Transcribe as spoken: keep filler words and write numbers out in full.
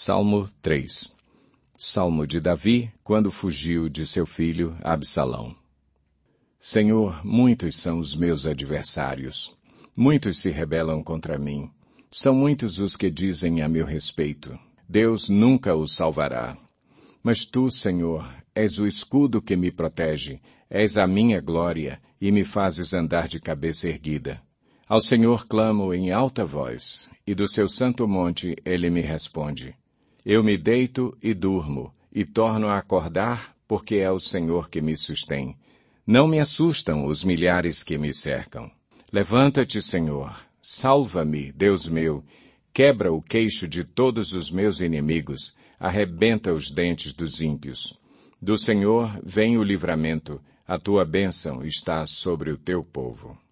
Salmo três. Salmo de Davi, quando fugiu de seu filho Absalão. Senhor, muitos são os meus adversários. Muitos se rebelam contra mim. São muitos os que dizem a meu respeito: Deus nunca os salvará. Mas tu, Senhor, és o escudo que me protege, és a minha glória e me fazes andar de cabeça erguida. Ao Senhor clamo em alta voz, e do seu santo monte ele me responde. Eu me deito e durmo, e torno a acordar, porque é o Senhor que me sustém. Não me assustam os milhares que me cercam. Levanta-te, Senhor, salva-me, Deus meu, quebra o queixo de todos os meus inimigos, arrebenta os dentes dos ímpios. Do Senhor vem o livramento, a tua bênção está sobre o teu povo.